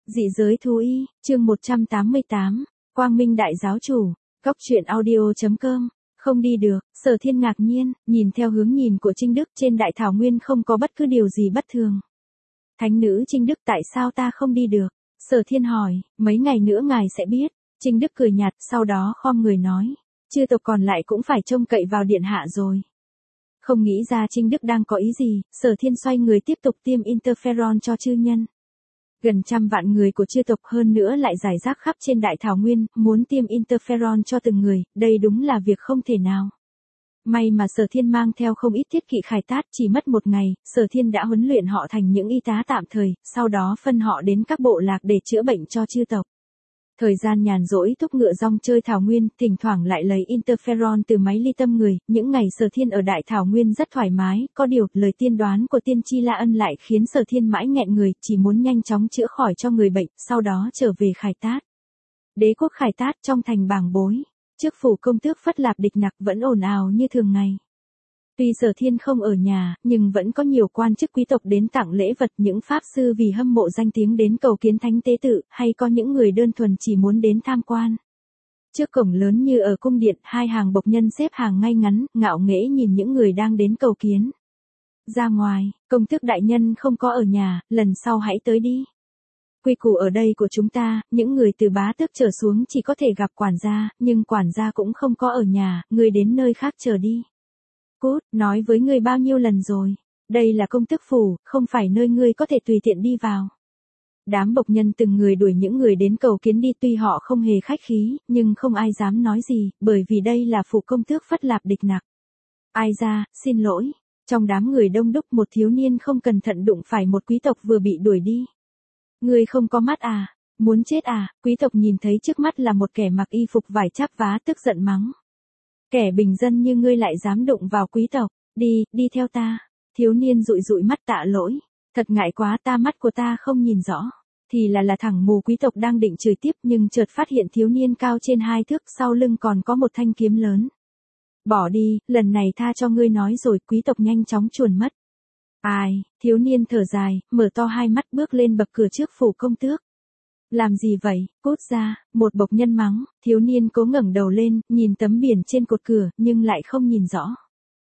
Dị giới thú y, chương 188, Quang Minh Đại Giáo Chủ, Cóc truyện audio.com, không đi được, Sở Thiên ngạc nhiên, nhìn theo hướng nhìn của Trinh Đức trên đại thảo nguyên không có bất cứ điều gì bất thường. Thánh nữ Trinh Đức tại sao ta không đi được? Sở Thiên hỏi, mấy ngày nữa ngài sẽ biết. Trinh Đức cười nhạt, sau đó khom người nói, chư tộc còn lại cũng phải trông cậy vào điện hạ rồi. Không nghĩ ra Trinh Đức đang có ý gì, Sở Thiên xoay người tiếp tục tiêm interferon cho chư nhân. Gần 100 vạn người của chư tộc hơn nữa lại rải rác khắp trên đại thảo nguyên, muốn tiêm interferon cho từng người, đây đúng là việc không thể nào. May mà Sở Thiên mang theo không ít thiết kỵ khai tát, chỉ mất một ngày, Sở Thiên đã huấn luyện họ thành những y tá tạm thời, sau đó phân họ đến các bộ lạc để chữa bệnh cho chư tộc. Thời gian nhàn rỗi thúc ngựa rong chơi thảo nguyên, thỉnh thoảng lại lấy interferon từ máy ly tâm người, những ngày Sở Thiên ở đại thảo nguyên rất thoải mái, có điều, lời tiên đoán của tiên tri La Ân lại khiến Sở Thiên mãi nghẹn người, chỉ muốn nhanh chóng chữa khỏi cho người bệnh, sau đó trở về Khải Tát. Đế quốc Khải Tát trong thành bàng bối, trước phủ công tước Phất Lạp Địch Nặc vẫn ồn ào như thường ngày. Tuy Sở Thiên không ở nhà, nhưng vẫn có nhiều quan chức quý tộc đến tặng lễ vật, những pháp sư vì hâm mộ danh tiếng đến cầu kiến thánh tế tự, hay có những người đơn thuần chỉ muốn đến tham quan. Trước cổng lớn như ở cung điện, hai hàng bộc nhân xếp hàng ngay ngắn, ngạo nghễ nhìn những người đang đến cầu kiến. Ra ngoài, công tước đại nhân không có ở nhà, lần sau hãy tới đi. Quy củ ở đây của chúng ta, những người từ bá tước trở xuống chỉ có thể gặp quản gia, nhưng quản gia cũng không có ở nhà, người đến nơi khác chờ đi. Cút, nói với ngươi bao nhiêu lần rồi, đây là công tước phủ, không phải nơi ngươi có thể tùy tiện đi vào. Đám bộc nhân từng người đuổi những người đến cầu kiến đi, tuy họ không hề khách khí, nhưng không ai dám nói gì, bởi vì đây là phủ công tước Phất Lạp Địch Nặc. Ai ra, xin lỗi. Trong đám người đông đúc một thiếu niên không cẩn thận đụng phải một quý tộc vừa bị đuổi đi. Ngươi không có mắt à, muốn chết à? Quý tộc nhìn thấy trước mắt là một kẻ mặc y phục vải chắp vá tức giận mắng. Kẻ bình dân như ngươi lại dám đụng vào quý tộc, đi theo ta. Thiếu niên dụi dụi mắt, tạ lỗi, thật ngại quá, mắt của ta không nhìn rõ. Thì là thằng mù. Quý tộc đang định chửi tiếp nhưng chợt phát hiện thiếu niên cao trên 2 thước, sau lưng còn có một thanh kiếm lớn. Bỏ đi, lần này tha cho ngươi nói rồi. Quý tộc nhanh chóng chuồn mất. Ai, thiếu niên thở dài, mở to hai mắt bước lên bậc cửa trước phủ công tước. Làm gì vậy, cút ra, một bộc nhân mắng, thiếu niên cố ngẩng đầu lên, nhìn tấm biển trên cột cửa, nhưng lại không nhìn rõ.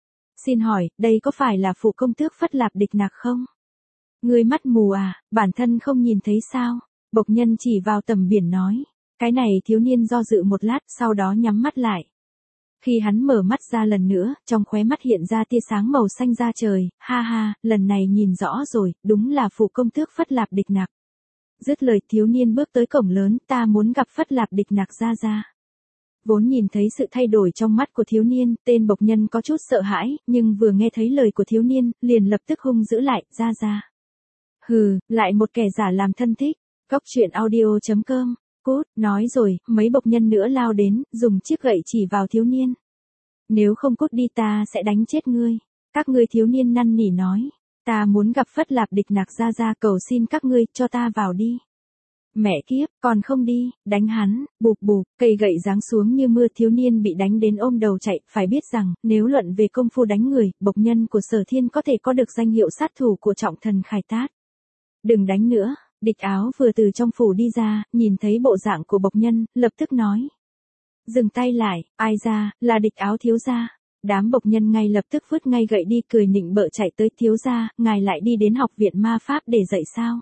Xin hỏi, đây có phải là phủ công tước Phất Lạp Địch Nặc không? Ngươi mắt mù à, bản thân không nhìn thấy sao? Bộc nhân chỉ vào tấm biển nói. Cái này thiếu niên do dự một lát, sau đó nhắm mắt lại. Khi hắn mở mắt ra lần nữa, trong khóe mắt hiện ra tia sáng màu xanh da trời, ha ha, lần này nhìn rõ rồi, đúng là phủ công tước Phất Lạp Địch Nặc. Dứt lời thiếu niên bước tới cổng lớn, ta muốn gặp Phất Lạp Địch Nặc ra. Vốn nhìn thấy sự thay đổi trong mắt của thiếu niên, tên bộc nhân có chút sợ hãi, nhưng vừa nghe thấy lời của thiếu niên, liền lập tức hung dữ lại, ra. Hừ, lại một kẻ giả làm thân thích, Cóc truyện audio.com, cút, nói rồi, mấy bộc nhân nữa lao đến, dùng chiếc gậy chỉ vào thiếu niên. Nếu không cút đi ta sẽ đánh chết ngươi. Các ngươi, thiếu niên năn nỉ nói. Ta muốn gặp Phất Lạp Địch Nặc ra, cầu xin các ngươi, cho ta vào đi. Mẹ kiếp, còn không đi, đánh hắn, bụp, cây gậy giáng xuống như mưa, thiếu niên bị đánh đến ôm đầu chạy, phải biết rằng, nếu luận về công phu đánh người, bộc nhân của Sở Thiên có thể có được danh hiệu sát thủ của trọng thần Khải Tát. Đừng đánh nữa, Địch Áo vừa từ trong phủ đi ra, nhìn thấy bộ dạng của bộc nhân, lập tức nói. Dừng tay lại, ai ra, là Địch Áo thiếu gia. Đám bộc nhân ngay lập tức vứt ngay gậy đi, cười nịnh bợ chạy tới. Thiếu gia, ngài lại đi đến học viện ma pháp để dạy sao?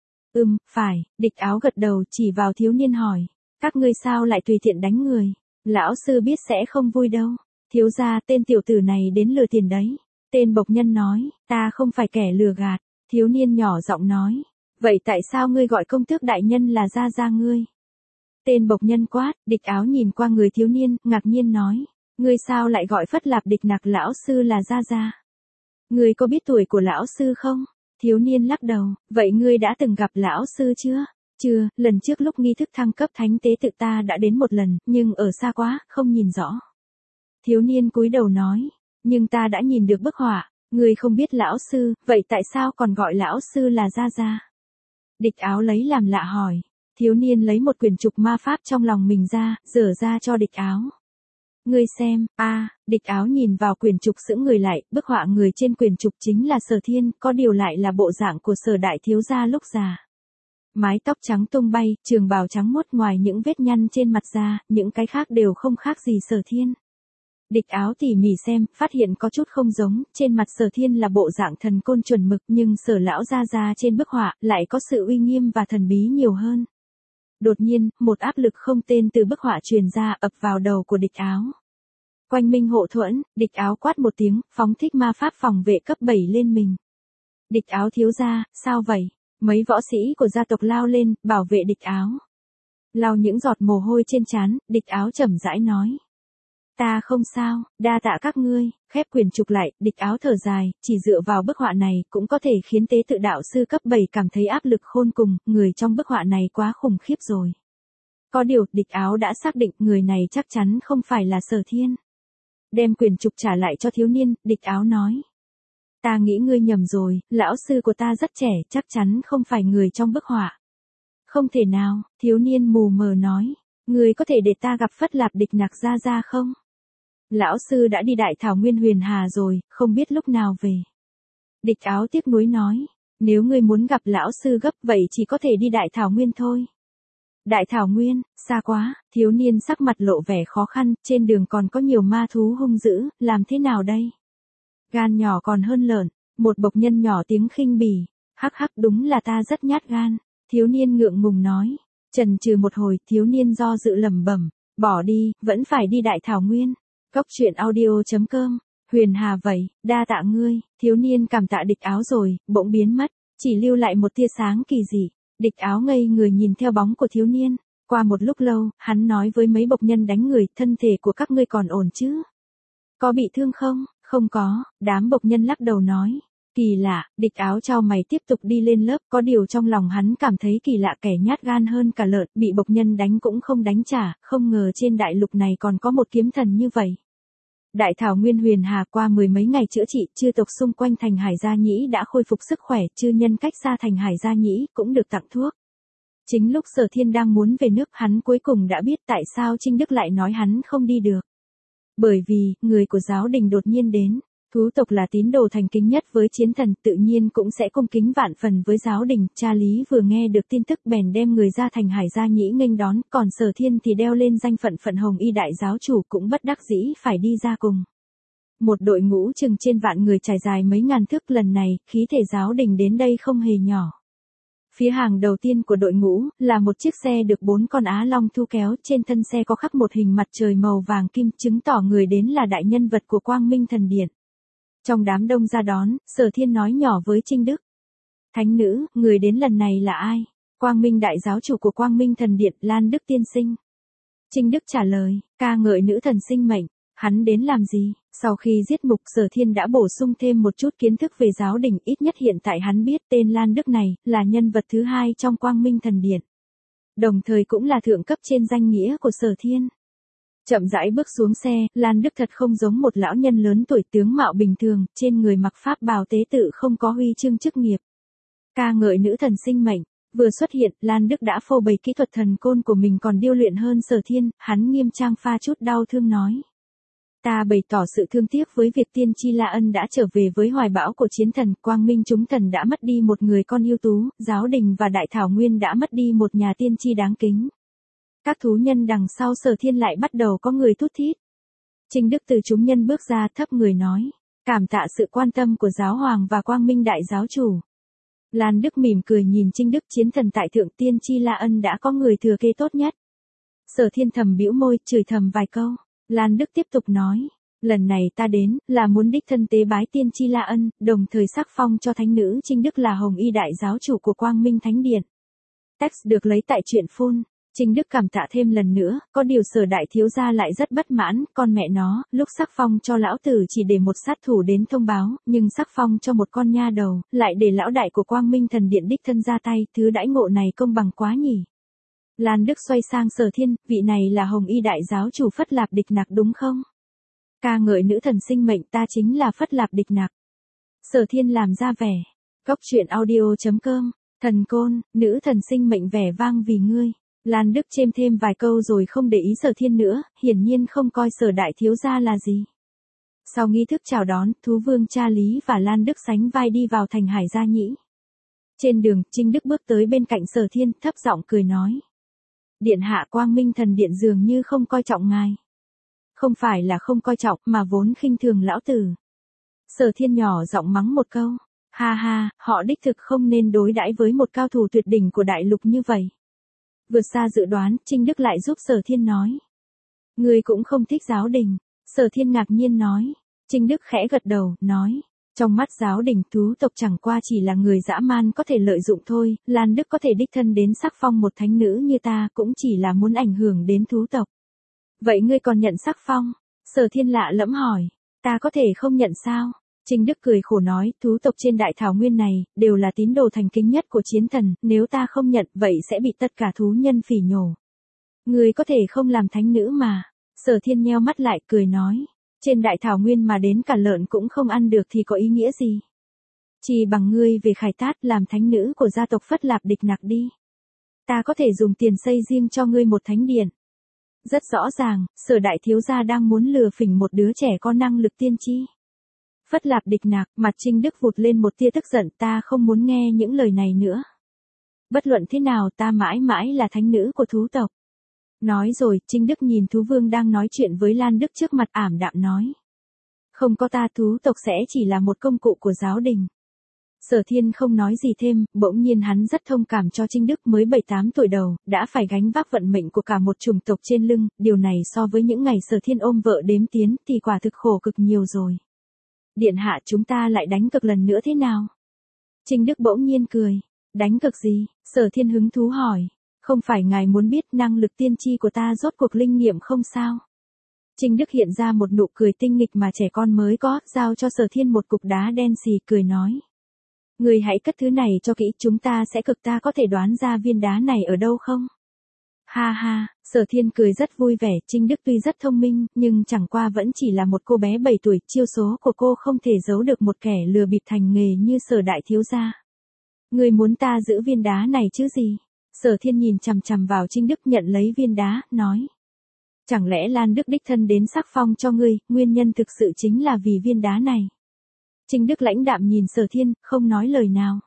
Phải, Địch Áo gật đầu, chỉ vào thiếu niên hỏi. Các ngươi sao lại tùy tiện đánh người? Lão sư biết sẽ không vui đâu. Thiếu gia, tên tiểu tử này đến lừa tiền đấy. Tên bộc nhân nói, ta không phải kẻ lừa gạt. Thiếu niên nhỏ giọng nói. Vậy tại sao ngươi gọi công tước đại nhân là ra ngươi? Tên bộc nhân quát. Địch Áo nhìn qua người thiếu niên, ngạc nhiên nói. Ngươi sao lại gọi Phất Lạp Địch Nặc lão sư là ra? Ngươi có biết tuổi của lão sư không? Thiếu niên lắc đầu, vậy ngươi đã từng gặp lão sư chưa? Chưa, lần trước lúc nghi thức thăng cấp thánh tế tự ta đã đến một lần, nhưng ở xa quá, không nhìn rõ. Thiếu niên cúi đầu nói, nhưng ta đã nhìn được bức họa, ngươi không biết lão sư, vậy tại sao còn gọi lão sư là ra? Địch Áo lấy làm lạ hỏi. Thiếu niên lấy một quyển trục ma pháp trong lòng mình ra, dở ra cho Địch Áo. Ngươi xem, Địch Áo nhìn vào quyển trục sững người lại, bức họa người trên quyển trục chính là Sở Thiên, có điều lại là bộ dạng của Sở đại thiếu gia lúc già. Mái tóc trắng tung bay, trường bào trắng muốt, ngoài những vết nhăn trên mặt ra, những cái khác đều không khác gì Sở Thiên. Địch Áo tỉ mỉ xem, phát hiện có chút không giống, trên mặt Sở Thiên là bộ dạng thần côn chuẩn mực, nhưng Sở lão gia trên bức họa lại có sự uy nghiêm và thần bí nhiều hơn. Đột nhiên, một áp lực không tên từ bức họa truyền ra, ập vào đầu của Địch Áo. Quanh minh hộ thuẫn, Địch Áo quát một tiếng, phóng thích ma pháp phòng vệ cấp 7 lên mình. Địch Áo thiếu gia, sao vậy? Mấy võ sĩ của gia tộc lao lên, bảo vệ Địch Áo. Lau những giọt mồ hôi trên trán, Địch Áo chậm rãi nói. Ta không sao, đa tạ các ngươi. Khép quyển trục lại, Địch Áo thở dài, chỉ dựa vào bức họa này cũng có thể khiến tế tự đạo sư cấp 7 cảm thấy áp lực khôn cùng, người trong bức họa này quá khủng khiếp rồi. Có điều, Địch Áo đã xác định người này chắc chắn không phải là Sở Thiên. Đem quyển trục trả lại cho thiếu niên, Địch Áo nói. Ta nghĩ ngươi nhầm rồi, lão sư của ta rất trẻ, chắc chắn không phải người trong bức họa. Không thể nào, thiếu niên mù mờ nói. Ngươi có thể để ta gặp Phất Lạp Địch Nặc ra không? Lão sư đã đi Đại Thảo Nguyên Huyền Hà rồi, không biết lúc nào về. Địch Áo tiếc nuối nói. Nếu ngươi muốn gặp lão sư gấp vậy chỉ có thể đi Đại Thảo Nguyên thôi. Đại Thảo Nguyên, xa quá, thiếu niên sắc mặt lộ vẻ khó khăn, trên đường còn có nhiều ma thú hung dữ, làm thế nào đây? Gan nhỏ còn hơn lợn, một bộc nhân nhỏ tiếng khinh bỉ. Hắc hắc, đúng là ta rất nhát gan. Thiếu niên ngượng ngùng nói. Chần chừ một hồi, thiếu niên do dự lẩm bẩm, bỏ đi, vẫn phải đi Đại Thảo Nguyên. Cốc truyện audio.com, Huyền Hà vậy, đa tạ ngươi. Thiếu niên cảm tạ Địch Áo rồi, bỗng biến mất, chỉ lưu lại một tia sáng kỳ dị. Địch Áo ngây người nhìn theo bóng của thiếu niên. Qua một lúc lâu, hắn nói với mấy bộc nhân đánh người, thân thể của các ngươi còn ổn chứ? Có bị thương không? Không có, đám bộc nhân lắc đầu nói. Kỳ lạ, Địch Áo chau mày tiếp tục đi lên lớp, có điều trong lòng hắn cảm thấy kỳ lạ, kẻ nhát gan hơn cả lợn, bị bộc nhân đánh cũng không đánh trả, không ngờ trên đại lục này còn có một kiếm thần như vậy. Đại Thảo Nguyên Huyền Hà qua 10 mấy ngày chữa trị, chư tộc xung quanh thành Hải Gia Nhĩ đã khôi phục sức khỏe, chư nhân cách xa thành Hải Gia Nhĩ cũng được tặng thuốc. Chính lúc Sở Thiên đang muốn về nước, hắn cuối cùng đã biết tại sao Trinh Đức lại nói hắn không đi được. Bởi vì, người của giáo đình đột nhiên đến. Thú tộc là tín đồ thành kính nhất với chiến thần, tự nhiên cũng sẽ cung kính vạn phần với giáo đình. Cha Lý vừa nghe được tin tức bèn đem người ra thành Hải Gia Nhĩ nghênh đón, còn Sở Thiên thì đeo lên danh phận Phận Hồng Y đại giáo chủ, cũng bất đắc dĩ phải đi ra cùng. Một đội ngũ chừng trên vạn người trải dài mấy ngàn thước, lần này, khí thể giáo đình đến đây không hề nhỏ. Phía hàng đầu tiên của đội ngũ là một chiếc xe được 4 con á long thu kéo, trên thân xe có khắc một hình mặt trời màu vàng kim, chứng tỏ người đến là đại nhân vật của Quang Minh Thần Điện. Trong đám đông ra đón, Sở Thiên nói nhỏ với Trinh Đức. Thánh nữ, người đến lần này là ai? Quang Minh đại giáo chủ của Quang Minh Thần Điện, Lan Đức tiên sinh. Trinh Đức trả lời, ca ngợi nữ thần sinh mệnh. Hắn đến làm gì? Sau khi giết mục, Sở Thiên đã bổ sung thêm một chút kiến thức về giáo đình, ít nhất hiện tại hắn biết tên Lan Đức này là nhân vật thứ 2 trong Quang Minh Thần Điện. Đồng thời cũng là thượng cấp trên danh nghĩa của Sở Thiên. Chậm rãi bước xuống xe, Lan Đức thật không giống một lão nhân lớn tuổi, tướng mạo bình thường, trên người mặc pháp bào tế tự, không có huy chương chức nghiệp. Ca ngợi nữ thần sinh mệnh. Vừa xuất hiện, Lan Đức đã phô bày kỹ thuật thần côn của mình còn điêu luyện hơn Sở Thiên, hắn nghiêm trang pha chút đau thương nói. Ta bày tỏ sự thương tiếc với việc tiên tri La Ân đã trở về với hoài bão của chiến thần, Quang Minh chúng thần đã mất đi một người con ưu tú, giáo đình và Đại Thảo Nguyên đã mất đi một nhà tiên tri đáng kính. Các thú nhân đằng sau Sở Thiên lại bắt đầu có người thút thít. Trinh Đức từ chúng nhân bước ra, thấp người nói, cảm tạ sự quan tâm của giáo hoàng và Quang Minh đại giáo chủ. Lan Đức mỉm cười nhìn Trinh Đức, chiến thần tại thượng, tiên tri La Ân đã có người thừa kế tốt nhất. Sở Thiên thầm bĩu môi, chửi thầm vài câu. Lan Đức tiếp tục nói, lần này ta đến, là muốn đích thân tế bái tiên tri La Ân, đồng thời sắc phong cho thánh nữ Trinh Đức là Hồng Y đại giáo chủ của Quang Minh Thánh Điện. Text được lấy tại truyện phun. Trinh Đức cảm tạ thêm lần nữa, có điều Sở đại thiếu gia lại rất bất mãn, con mẹ nó, lúc sắc phong cho lão tử chỉ để một sát thủ đến thông báo, nhưng sắc phong cho một con nha đầu, lại để lão đại của Quang Minh Thần Điện đích thân ra tay, thứ đãi ngộ này công bằng quá nhỉ. Lan Đức xoay sang Sở Thiên, vị này là Hồng Y đại giáo chủ Phất Lạp Địch Nặc đúng không? Ca ngợi nữ thần sinh mệnh, ta chính là Phất Lạp Địch Nặc. Sở Thiên làm ra vẻ. Cốc truyện audio.com, thần côn, nữ thần sinh mệnh vẻ vang vì ngươi. Lan Đức chêm thêm vài câu rồi không để ý Sở Thiên nữa, hiển nhiên không coi Sở đại thiếu gia là gì. Sau nghi thức chào đón, thú vương Cha Lý và Lan Đức sánh vai đi vào thành Hải Gia Nhĩ. Trên đường, Trinh Đức bước tới bên cạnh Sở Thiên, thấp giọng cười nói. Điện hạ Quang Minh Thần Điện dường như không coi trọng ngài. Không phải là không coi trọng, mà vốn khinh thường lão tử. Sở Thiên nhỏ giọng mắng một câu. Ha ha, họ đích thực không nên đối đãi với một cao thủ tuyệt đỉnh của đại lục như vậy. Vượt xa dự đoán, Trinh Đức lại giúp Sở Thiên nói. Ngươi cũng không thích giáo đình. Sở Thiên ngạc nhiên nói. Trinh Đức khẽ gật đầu, nói. Trong mắt giáo đình, thú tộc chẳng qua chỉ là người dã man có thể lợi dụng thôi, Lan Đức có thể đích thân đến sắc phong một thánh nữ như ta cũng chỉ là muốn ảnh hưởng đến thú tộc. Vậy ngươi còn nhận sắc phong? Sở Thiên lạ lẫm hỏi. Ta có thể không nhận sao? Trinh Đức cười khổ nói, thú tộc trên đại thảo nguyên này, đều là tín đồ thành kính nhất của chiến thần, nếu ta không nhận, vậy sẽ bị tất cả thú nhân phỉ nhổ. Ngươi có thể không làm thánh nữ mà. Sở Thiên nheo mắt lại, cười nói. Trên đại thảo nguyên mà đến cả lợn cũng không ăn được thì có ý nghĩa gì? Chỉ bằng ngươi về Khải Tát làm thánh nữ của gia tộc Phất Lạp Địch Nặc đi. Ta có thể dùng tiền xây riêng cho ngươi một thánh điện. Rất rõ ràng, Sở đại thiếu gia đang muốn lừa phỉnh một đứa trẻ có năng lực tiên tri. Phất Lạp Địch Nặc, mặt Trinh Đức vụt lên một tia tức giận, ta không muốn nghe những lời này nữa. Bất luận thế nào ta mãi mãi là thánh nữ của thú tộc. Nói rồi, Trinh Đức nhìn thú vương đang nói chuyện với Lan Đức trước mặt ảm đạm nói. Không có ta thú tộc sẽ chỉ là một công cụ của giáo đình. Sở Thiên không nói gì thêm, bỗng nhiên hắn rất thông cảm cho Trinh Đức mới 7-8 tuổi đầu, đã phải gánh vác vận mệnh của cả một chủng tộc trên lưng, điều này so với những ngày Sở Thiên ôm vợ đếm tiến thì quả thực khổ cực nhiều rồi. Điện hạ chúng ta lại đánh cược lần nữa thế nào? Trinh Đức bỗng nhiên cười. Đánh cược gì? Sở Thiên hứng thú hỏi. Không phải ngài muốn biết năng lực tiên tri của ta rốt cuộc linh nghiệm không sao? Trinh Đức hiện ra một nụ cười tinh nghịch mà trẻ con mới có, giao cho Sở Thiên một cục đá đen xì cười nói. Người hãy cất thứ này cho kỹ, chúng ta sẽ cực, ta có thể đoán ra viên đá này ở đâu không? Ha ha, Sở Thiên cười rất vui vẻ, Trinh Đức tuy rất thông minh, nhưng chẳng qua vẫn chỉ là một cô bé 7 tuổi, chiêu số của cô không thể giấu được một kẻ lừa bịp thành nghề như Sở đại thiếu gia. Người muốn ta giữ viên đá này chứ gì? Sở Thiên nhìn chằm chằm vào Trinh Đức nhận lấy viên đá, nói. Chẳng lẽ Lan Đức đích thân đến sắc phong cho ngươi, nguyên nhân thực sự chính là vì viên đá này. Trinh Đức lãnh đạm nhìn Sở Thiên, không nói lời nào.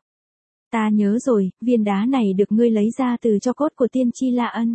Ta nhớ rồi, viên đá này được ngươi lấy ra từ tro cốt của tiên tri La Ân.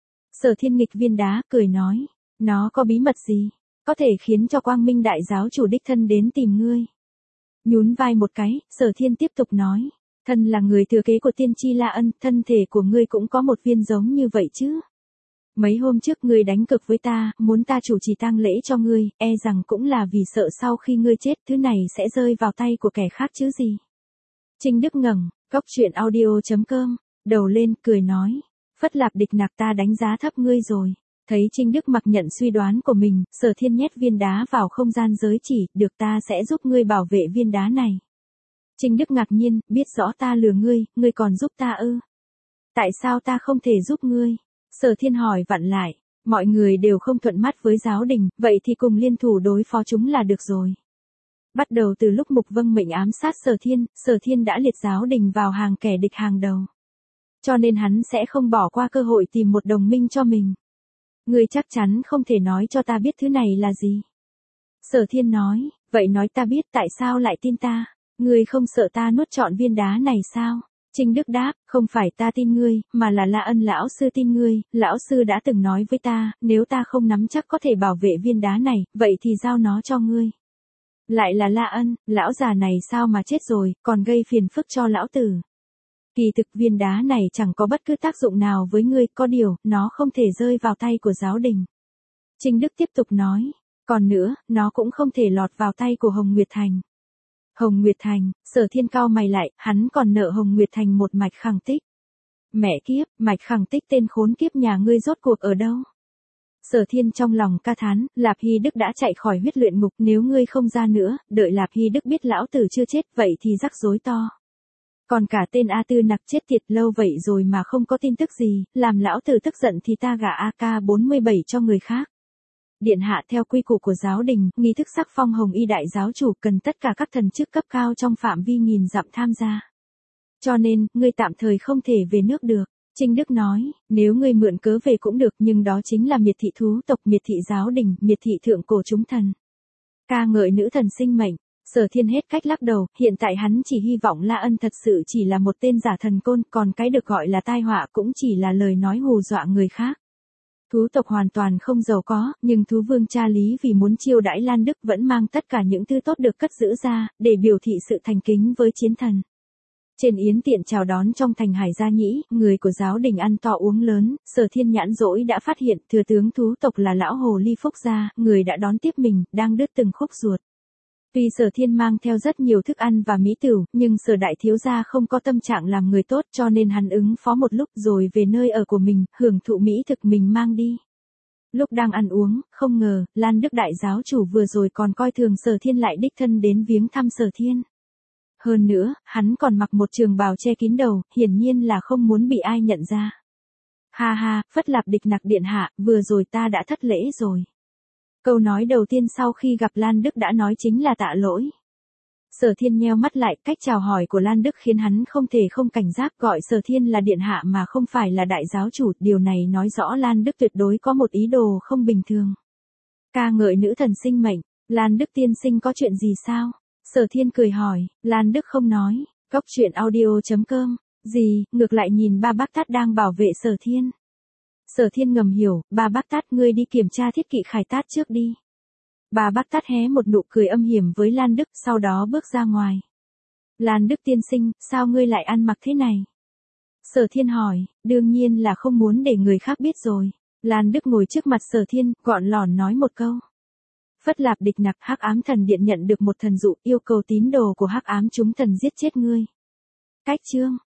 Sở Thiên nghịch viên đá, cười nói. Nó có bí mật gì? Có thể khiến cho Quang Minh đại giáo chủ đích thân đến tìm ngươi. Nhún vai một cái, Sở Thiên tiếp tục nói. Thân là người thừa kế của tiên tri La Ân, thân thể của ngươi cũng có một viên giống như vậy chứ. Mấy hôm trước ngươi đánh cược với ta, muốn ta chủ trì tang lễ cho ngươi, e rằng cũng là vì sợ sau khi ngươi chết thứ này sẽ rơi vào tay của kẻ khác chứ gì. Trinh Đức ngẩng, góc chuyện audio.com, đầu lên, cười nói. Phất Lạp Địch Nặc ta đánh giá thấp ngươi rồi. Thấy Trinh Đức mặc nhận suy đoán của mình, Sở Thiên nhét viên đá vào không gian giới chỉ, được ta sẽ giúp ngươi bảo vệ viên đá này. Trinh Đức ngạc nhiên, biết rõ ta lừa ngươi còn giúp ta ư? Tại sao ta không thể giúp ngươi? Sở Thiên hỏi vặn lại, mọi người đều không thuận mắt với giáo đình, vậy thì cùng liên thủ đối phó chúng là được rồi. Bắt đầu từ lúc Mục Vâng mệnh ám sát Sở Thiên đã liệt giáo đình vào hàng kẻ địch hàng đầu. Cho nên hắn sẽ không bỏ qua cơ hội tìm một đồng minh cho mình. Ngươi chắc chắn không thể nói cho ta biết thứ này là gì. Sở Thiên nói, vậy nói ta biết tại sao lại tin ta. Ngươi không sợ ta nuốt trọn viên đá này sao? Trinh Đức đáp, không phải ta tin ngươi, mà là La Ân lão sư tin ngươi, lão sư đã từng nói với ta, nếu ta không nắm chắc có thể bảo vệ viên đá này, vậy thì giao nó cho ngươi. Lại là La Ân, lão già này sao mà chết rồi, còn gây phiền phức cho lão tử. Kỳ thực viên đá này chẳng có bất cứ tác dụng nào với ngươi, có điều, nó không thể rơi vào tay của giáo đình. Trinh Đức tiếp tục nói, còn nữa, nó cũng không thể lọt vào tay của Hồng Nguyệt Thành. Hồng Nguyệt Thành, Sở Thiên cau mày lại, hắn còn nợ Hồng Nguyệt Thành một mạch khẳng tích. Mẹ kiếp, mạch khẳng tích tên khốn kiếp nhà ngươi rốt cuộc ở đâu? Sở Thiên trong lòng ca thán, Lạp Hy Đức đã chạy khỏi huyết luyện ngục, nếu ngươi không ra nữa, đợi Lạp Hy Đức biết lão tử chưa chết, vậy thì rắc rối to. Còn cả tên A Tư Nặc chết tiệt lâu vậy rồi mà không có tin tức gì, làm lão tử tức giận thì ta gả AK-47 cho người khác. Điện hạ theo quy củ của giáo đình, nghi thức sắc phong Hồng Y đại giáo chủ cần tất cả các thần chức cấp cao trong phạm vi nghìn dặm tham gia. Cho nên, ngươi tạm thời không thể về nước được. Trinh Đức nói, nếu ngươi mượn cớ về cũng được, nhưng đó chính là miệt thị thú tộc, miệt thị giáo đình, miệt thị thượng cổ chúng thần. Ca ngợi nữ thần sinh mệnh. Sở Thiên hết cách lắc đầu, hiện tại hắn chỉ hy vọng La Ân thật sự chỉ là một tên giả thần côn, còn cái được gọi là tai họa cũng chỉ là lời nói hù dọa người khác. Thú tộc hoàn toàn không giàu có, nhưng thú vương cha Lý vì muốn chiêu đãi Lan Đức vẫn mang tất cả những thứ tốt được cất giữ ra, để biểu thị sự thành kính với chiến thần. Trên yến tiện chào đón trong thành Hải Gia Nhĩ, người của giáo đình ăn to uống lớn, Sở Thiên nhãn dỗi đã phát hiện thừa tướng thú tộc là lão hồ ly Phúc Gia, người đã đón tiếp mình, đang đứt từng khúc ruột. Tuy Sở Thiên mang theo rất nhiều thức ăn và mỹ tửu, nhưng Sở đại thiếu gia không có tâm trạng làm người tốt cho nên hắn ứng phó một lúc rồi về nơi ở của mình, hưởng thụ mỹ thực mình mang đi. Lúc đang ăn uống, không ngờ, Lan Đức đại giáo chủ vừa rồi còn coi thường Sở Thiên lại đích thân đến viếng thăm Sở Thiên. Hơn nữa, hắn còn mặc một trường bào che kín đầu, hiển nhiên là không muốn bị ai nhận ra. Ha ha, Phất Lạp Địch Nặc điện hạ, vừa rồi ta đã thất lễ rồi. Câu nói đầu tiên sau khi gặp Lan Đức đã nói chính là tạ lỗi. Sở Thiên nheo mắt lại, cách chào hỏi của Lan Đức khiến hắn không thể không cảnh giác, gọi Sở Thiên là điện hạ mà không phải là đại giáo chủ, điều này nói rõ Lan Đức tuyệt đối có một ý đồ không bình thường. Ca ngợi nữ thần sinh mệnh, Lan Đức tiên sinh có chuyện gì sao? Sở Thiên cười hỏi, Lan Đức không nói, Cóc truyện audio.com, gì, ngược lại nhìn ba bác tát đang bảo vệ Sở Thiên. Sở Thiên ngầm hiểu, ba bác tát ngươi đi kiểm tra thiết kỵ Khải Tát trước đi. Ba bác tát hé một nụ cười âm hiểm với Lan Đức, sau đó bước ra ngoài. Lan Đức tiên sinh, sao ngươi lại ăn mặc thế này? Sở Thiên hỏi, đương nhiên là không muốn để người khác biết rồi. Lan Đức ngồi trước mặt Sở Thiên, gọn lỏn nói một câu. Phất Lạp Địch Nặc, Hắc Ám Thần Điện nhận được một thần dụ, yêu cầu tín đồ của Hắc Ám chúng thần giết chết ngươi. Cách chương